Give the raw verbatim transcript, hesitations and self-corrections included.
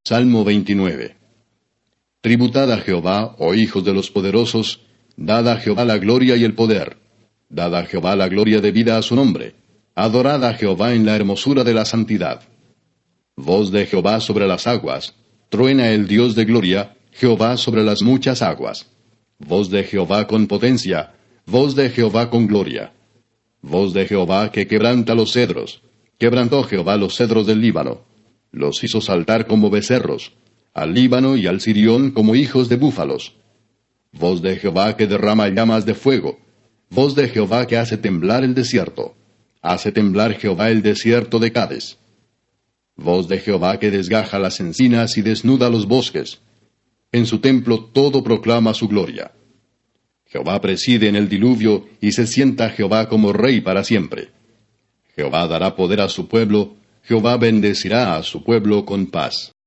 Salmo veintinueve. Tributad a Jehová, oh hijos de los poderosos, dad a Jehová la gloria y el poder. Dad a Jehová la gloria debida a su nombre. Adorad a Jehová en la hermosura de la santidad. Voz de Jehová sobre las aguas. Truena el Dios de gloria, Jehová sobre las muchas aguas. Voz de Jehová con potencia. Voz de Jehová con gloria. Voz de Jehová que quebranta los cedros. Quebrantó Jehová los cedros del Líbano. Los hizo saltar como becerros. Al Líbano y al Sirión como hijos de búfalos. Voz de Jehová que derrama llamas de fuego. Voz de Jehová que hace temblar el desierto. Hace temblar Jehová el desierto de Cades. Voz de Jehová que desgaja las encinas y desnuda los bosques. En su templo todo proclama su gloria. Jehová preside en el diluvio, y se sienta Jehová como rey para siempre. Jehová dará poder a su pueblo, Jehová bendecirá a su pueblo con paz.